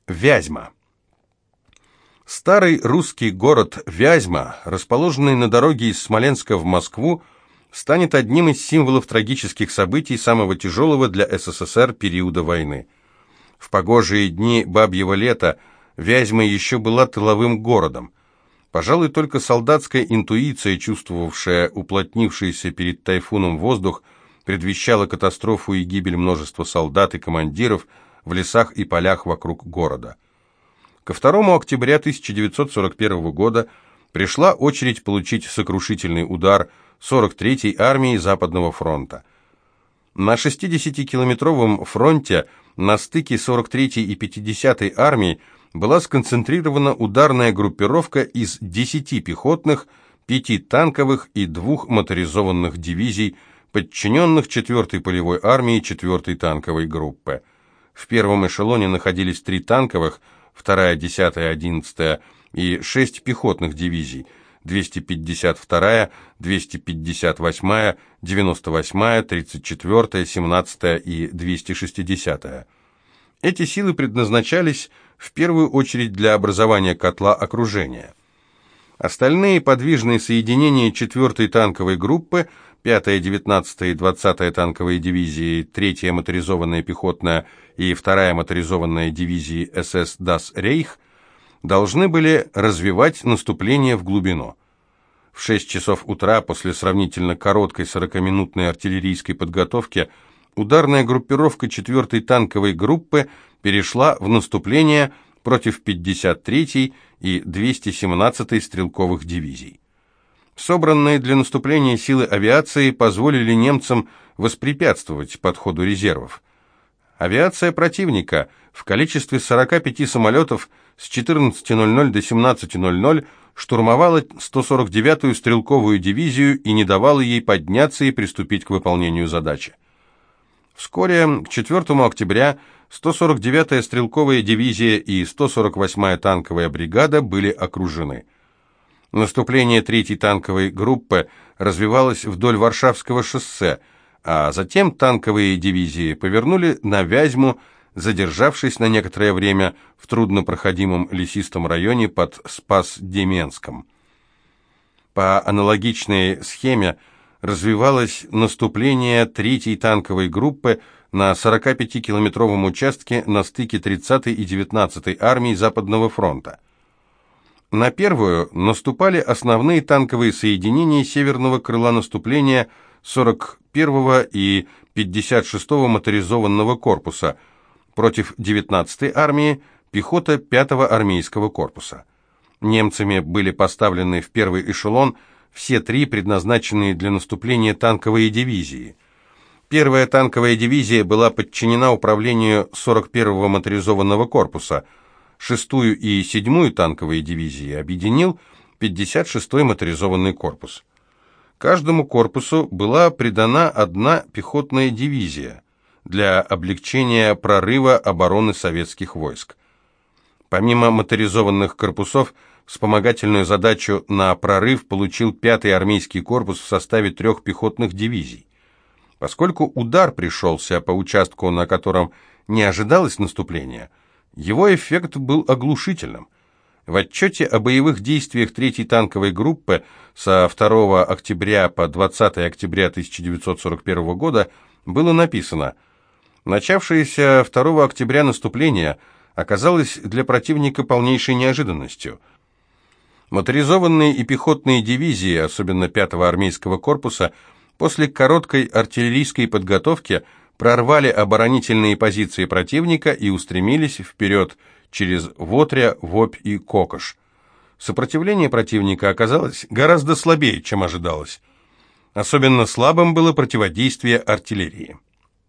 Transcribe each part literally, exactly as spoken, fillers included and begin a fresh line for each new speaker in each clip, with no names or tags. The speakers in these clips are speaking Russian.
Вязьма. Старый русский город Вязьма, расположенный на дороге из Смоленска в Москву, станет одним из символов трагических событий самого тяжелого для СССР периода войны. В погожие дни бабьего лета Вязьма еще была тыловым городом. Пожалуй, только солдатская интуиция, чувствовавшая уплотнившийся перед тайфуном воздух, предвещала катастрофу и гибель множества солдат и командиров в лесах и полях вокруг города. Ко второму октября тысяча девятьсот сорок первого года пришла очередь получить сокрушительный удар сорок третьей армии Западного фронта. На шестидесятикилометровом фронте на стыке сорок третьей и пятидесятой армий была сконцентрирована ударная группировка из десяти пехотных, пяти танковых и двух моторизованных дивизий, подчиненных четвёртой полевой армии четвёртой танковой группы. В первом эшелоне находились три танковых, вторая, десятая, одиннадцатая и шесть пехотных дивизий, двести пятьдесят вторая, двести пятьдесят восьмая, девяносто восьмая, тридцать четвёртая, семнадцатая и двести шестидесятая. Эти силы предназначались в первую очередь для образования котла окружения. Остальные подвижные соединения четвёртой танковой группы, пятая, девятнадцатая и двадцатая танковые дивизии, третья моторизованная пехотная и вторая моторизованная дивизии СС «Das Reich» должны были развивать наступление в глубину. В шесть часов утра после сравнительно короткой сорокаминутной артиллерийской подготовки ударная группировка четвёртой танковой группы перешла в наступление против пятьдесят третьей и двухсот семнадцатой стрелковых дивизий. Собранные для наступления силы авиации позволили немцам воспрепятствовать подходу резервов. Авиация противника в количестве сорока пяти самолетов с четырнадцати ноль-ноль до семнадцати ноль-ноль штурмовала сто сорок девятую стрелковую дивизию и не давала ей подняться и приступить к выполнению задачи. Вскоре, к четвёртому октября, сто сорок девятая стрелковая дивизия и сто сорок восьмая танковая бригада были окружены. Наступление третьей танковой группы развивалось вдоль Варшавского шоссе, а затем танковые дивизии повернули на Вязьму, задержавшись на некоторое время в труднопроходимом лесистом районе под Спас-Деменском. По аналогичной схеме развивалось наступление третьей танковой группы на сорокапятикилометровом участке на стыке тридцатой и девятнадцатой армий Западного фронта. На первую наступали основные танковые соединения северного крыла наступления сорок первого и пятьдесят шестого моторизованного корпуса, против девятнадцатой армии пехота пятого армейского корпуса. Немцами были поставлены в первый эшелон все три предназначенные для наступления танковые дивизии. Первая танковая дивизия была подчинена управлению сорок первого моторизованного корпуса, шестую и седьмую танковые дивизии объединил пятьдесят шестой моторизованный корпус. Каждому корпусу была придана одна пехотная дивизия для облегчения прорыва обороны советских войск. Помимо моторизованных корпусов, вспомогательную задачу на прорыв получил пятый армейский корпус в составе трех пехотных дивизий. Поскольку удар пришелся по участку, на котором не ожидалось наступления, его эффект был оглушительным. В отчете о боевых действиях третьей танковой группы со второго октября по двадцатое октября тысяча девятьсот сорок первого года было написано: начавшееся второго октября наступление оказалось для противника полнейшей неожиданностью. Моторизованные и пехотные дивизии, особенно пятого армейского корпуса, после короткой артиллерийской подготовки прорвали оборонительные позиции противника и устремились вперед через Вотря, Вопь и Кокош. Сопротивление противника оказалось гораздо слабее, чем ожидалось. Особенно слабым было противодействие артиллерии.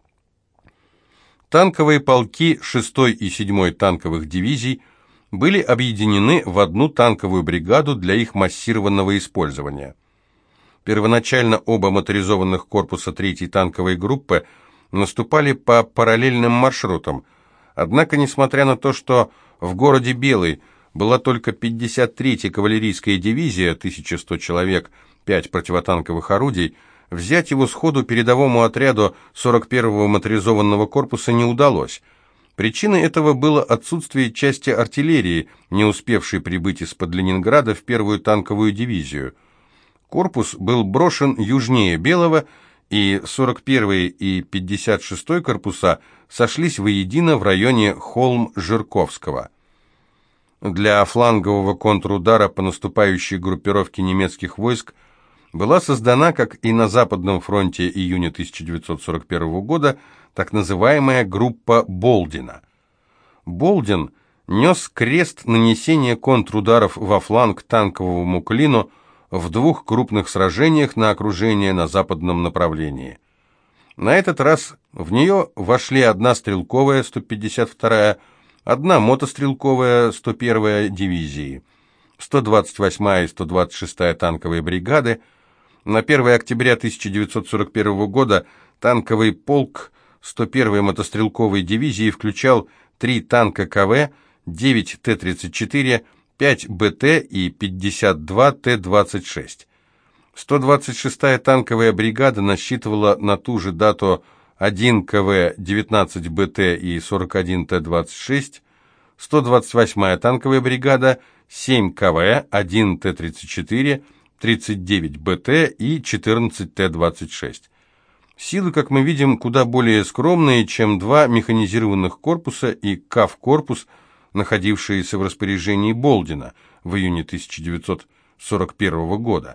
Танковые полки шестой и седьмой танковых дивизий были объединены в одну танковую бригаду для их массированного использования. Первоначально оба моторизованных корпуса третьей танковой группы наступали по параллельным маршрутам, однако, несмотря на то, что в городе Белый была только пятьдесят третья кавалерийская дивизия, тысяча сто человек, пять противотанковых орудий, взять его сходу передовому отряду сорок первого моторизованного корпуса не удалось. Причиной этого было отсутствие части артиллерии, не успевшей прибыть из-под Ленинграда в первую танковую дивизию. Корпус был брошен южнее Белого, и сорок первый и пятьдесят шестой корпуса сошлись воедино в районе Холм-Жирковского. Для флангового контрудара по наступающей группировке немецких войск была создана, как и на Западном фронте июня тысяча девятьсот сорок первого года, так называемая группа Болдина. Болдин нес крест нанесения контрударов во фланг танковому клину в двух крупных сражениях на окружение на западном направлении. На этот раз в нее вошли одна стрелковая, сто пятьдесят вторая, одна мотострелковая, сто первая дивизии, сто двадцать восьмая и сто двадцать шестая танковые бригады. На первое октября тысяча девятьсот сорок первого года танковый полк сто первой мотострелковой дивизии включал три танка КВ, девять Т тридцать четыре, пять БТ и пятьдесят два Т двадцать шесть. сто двадцать шестая танковая бригада насчитывала на ту же дату один КВ, девятнадцать БТ и сорок один Т двадцать шесть, сто двадцать восьмая танковая бригада, семь КВ, один Т тридцать четыре, тридцать девять БТ и четырнадцать Т двадцать шесть. Силы, как мы видим, куда более скромные, чем два механизированных корпуса и КАВ-корпус, находившиеся в распоряжении Болдина в июне тысяча девятьсот сорок первого года.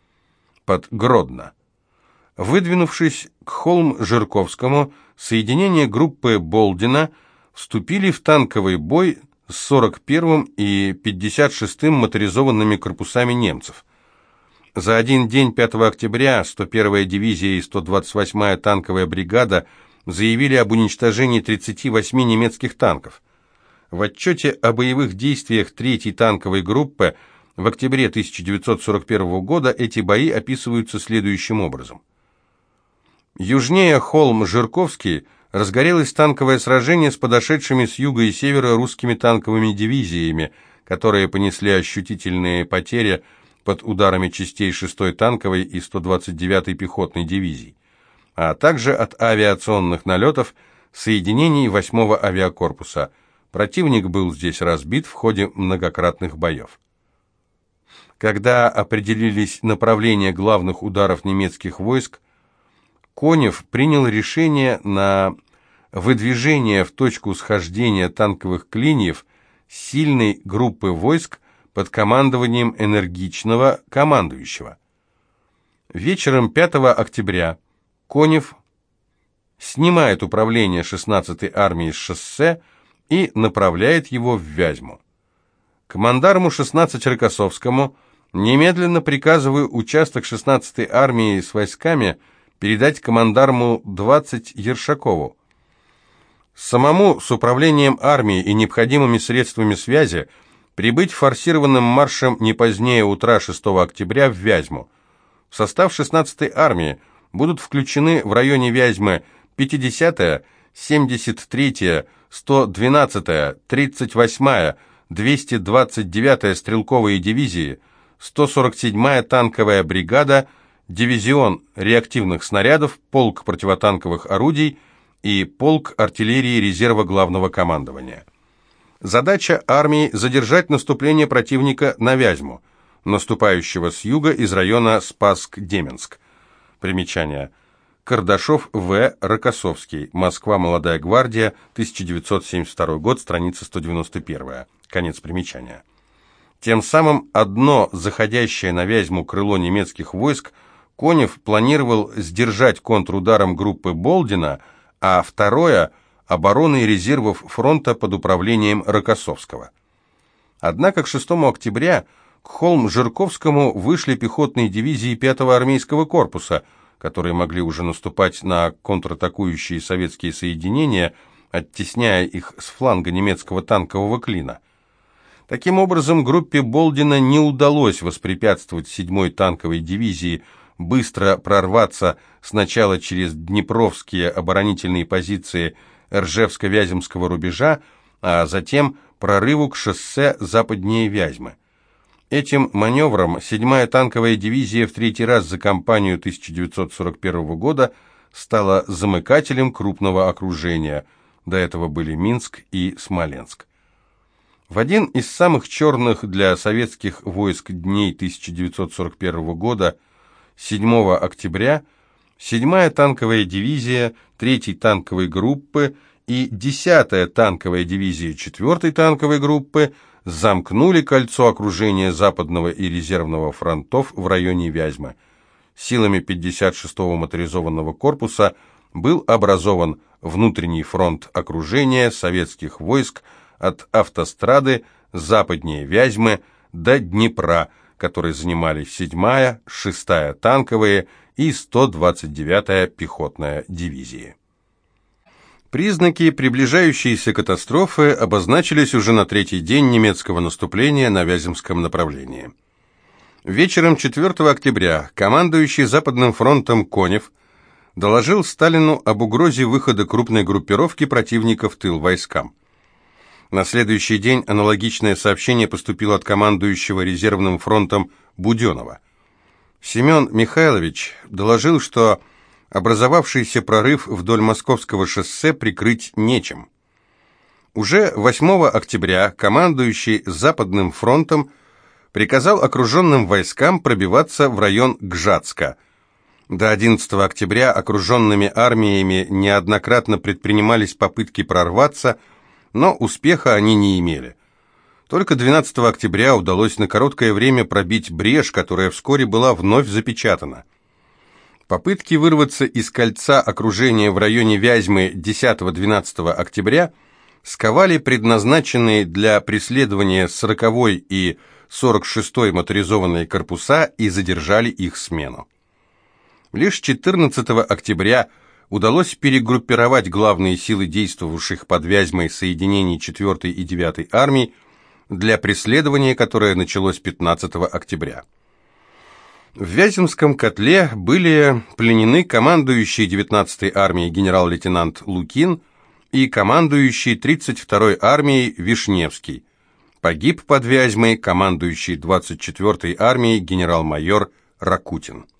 Под Гродно. Выдвинувшись к Холм-Жирковскому, соединения группы Болдина вступили в танковый бой с сорок первым и пятьдесят шестым моторизованными корпусами немцев. За один день пятого октября сто первая дивизия и сто двадцать восьмая танковая бригада заявили об уничтожении тридцати восьми немецких танков. В отчете о боевых действиях третьей танковой группы в октябре тысяча девятьсот сорок первого года эти бои описываются следующим образом. Южнее Холм-Жирковский разгорелось танковое сражение с подошедшими с юга и севера русскими танковыми дивизиями, которые понесли ощутительные потери под ударами частей шестой танковой и сто двадцать девятой пехотной дивизий, а также от авиационных налетов соединений восьмого авиакорпуса. Противник был здесь разбит в ходе многократных боев. Когда определились направления главных ударов немецких войск, Конев принял решение на выдвижение в точку схождения танковых клиньев сильной группы войск под командованием энергичного командующего. Вечером пятого октября Конев снимает управление шестнадцатой армии с шоссе и направляет его в Вязьму. Командарму шестнадцать Рокоссовскому немедленно приказываю участок шестнадцатой армии с войсками передать командарму двадцать Ершакову. Самому с управлением армией и необходимыми средствами связи прибыть форсированным маршем не позднее утра шестого октября в Вязьму. В состав шестнадцатой армии будут включены в районе Вязьмы пятидесятая, семьдесят третья, сто двенадцатая, тридцать восьмая, двести двадцать девятая стрелковые дивизии, сто сорок седьмая танковая бригада, дивизион реактивных снарядов, полк противотанковых орудий и полк артиллерии резерва главного командования. Задача армии – задержать наступление противника на Вязьму, наступающего с юга из района Спасск-Деменск. Примечание. Кардашов В. Рокоссовский. Москва. Молодая гвардия. тысяча девятьсот семьдесят второй год. Страница сто девяносто первая. Конец примечания. Тем самым одно заходящее на Вязьму крыло немецких войск Конев планировал сдержать контрударом группы Болдина, а второе – обороной резервов фронта под управлением Рокоссовского. Однако к шестому октября к Холм-Жирковскому вышли пехотные дивизии пятого армейского корпуса, которые могли уже наступать на контратакующие советские соединения, оттесняя их с фланга немецкого танкового клина. Таким образом, группе Болдина не удалось воспрепятствовать седьмой танковой дивизии быстро прорваться сначала через днепровские оборонительные позиции Ржевско-Вяземского рубежа, а затем прорыву к шоссе западнее Вязьмы. Этим маневром седьмая танковая дивизия в третий раз за кампанию тысяча девятьсот сорок первого года стала замыкателем крупного окружения. до этого были Минск и Смоленск. В один из самых черных для советских войск дней тысяча девятьсот сорок первого года, седьмого октября, седьмая танковая дивизия третьей танковой группы и десятая танковая дивизия четвёртой танковой группы замкнули кольцо окружения Западного и Резервного фронтов в районе Вязьмы. Силами пятьдесят шестого моторизованного корпуса был образован внутренний фронт окружения советских войск от автострады западнее Вязьмы до Днепра, который занимали седьмая, шестая танковые и сто двадцать девятая пехотная дивизии. Признаки приближающейся катастрофы обозначились уже на третий день немецкого наступления на Вяземском направлении. Вечером четвёртого октября командующий Западным фронтом Конев доложил Сталину об угрозе выхода крупной группировки противника в тыл войскам. На следующий день аналогичное сообщение поступило от командующего Резервным фронтом Буденова. Семен Михайлович доложил, что образовавшийся прорыв вдоль Московского шоссе прикрыть нечем. Уже восьмого октября командующий Западным фронтом приказал окруженным войскам пробиваться в район Гжатска. До одиннадцатого октября окруженными армиями неоднократно предпринимались попытки прорваться, но успеха они не имели. Только двенадцатого октября удалось на короткое время пробить брешь, которая вскоре была вновь запечатана. Попытки вырваться из кольца окружения в районе Вязьмы десятого-двенадцатого октября сковали предназначенные для преследования сороковой и сорок шестой моторизованные корпуса и задержали их смену. Лишь четырнадцатого октября удалось перегруппировать главные силы действовавших под Вязьмой соединений четвёртой и девятой армий для преследования, которое началось пятнадцатого октября. В Вяземском котле были пленены командующий девятнадцатой армией генерал-лейтенант Лукин и командующий тридцать второй армией Вишневский. Погиб под Вязьмой командующий двадцать четвёртой армией генерал-майор Ракутин.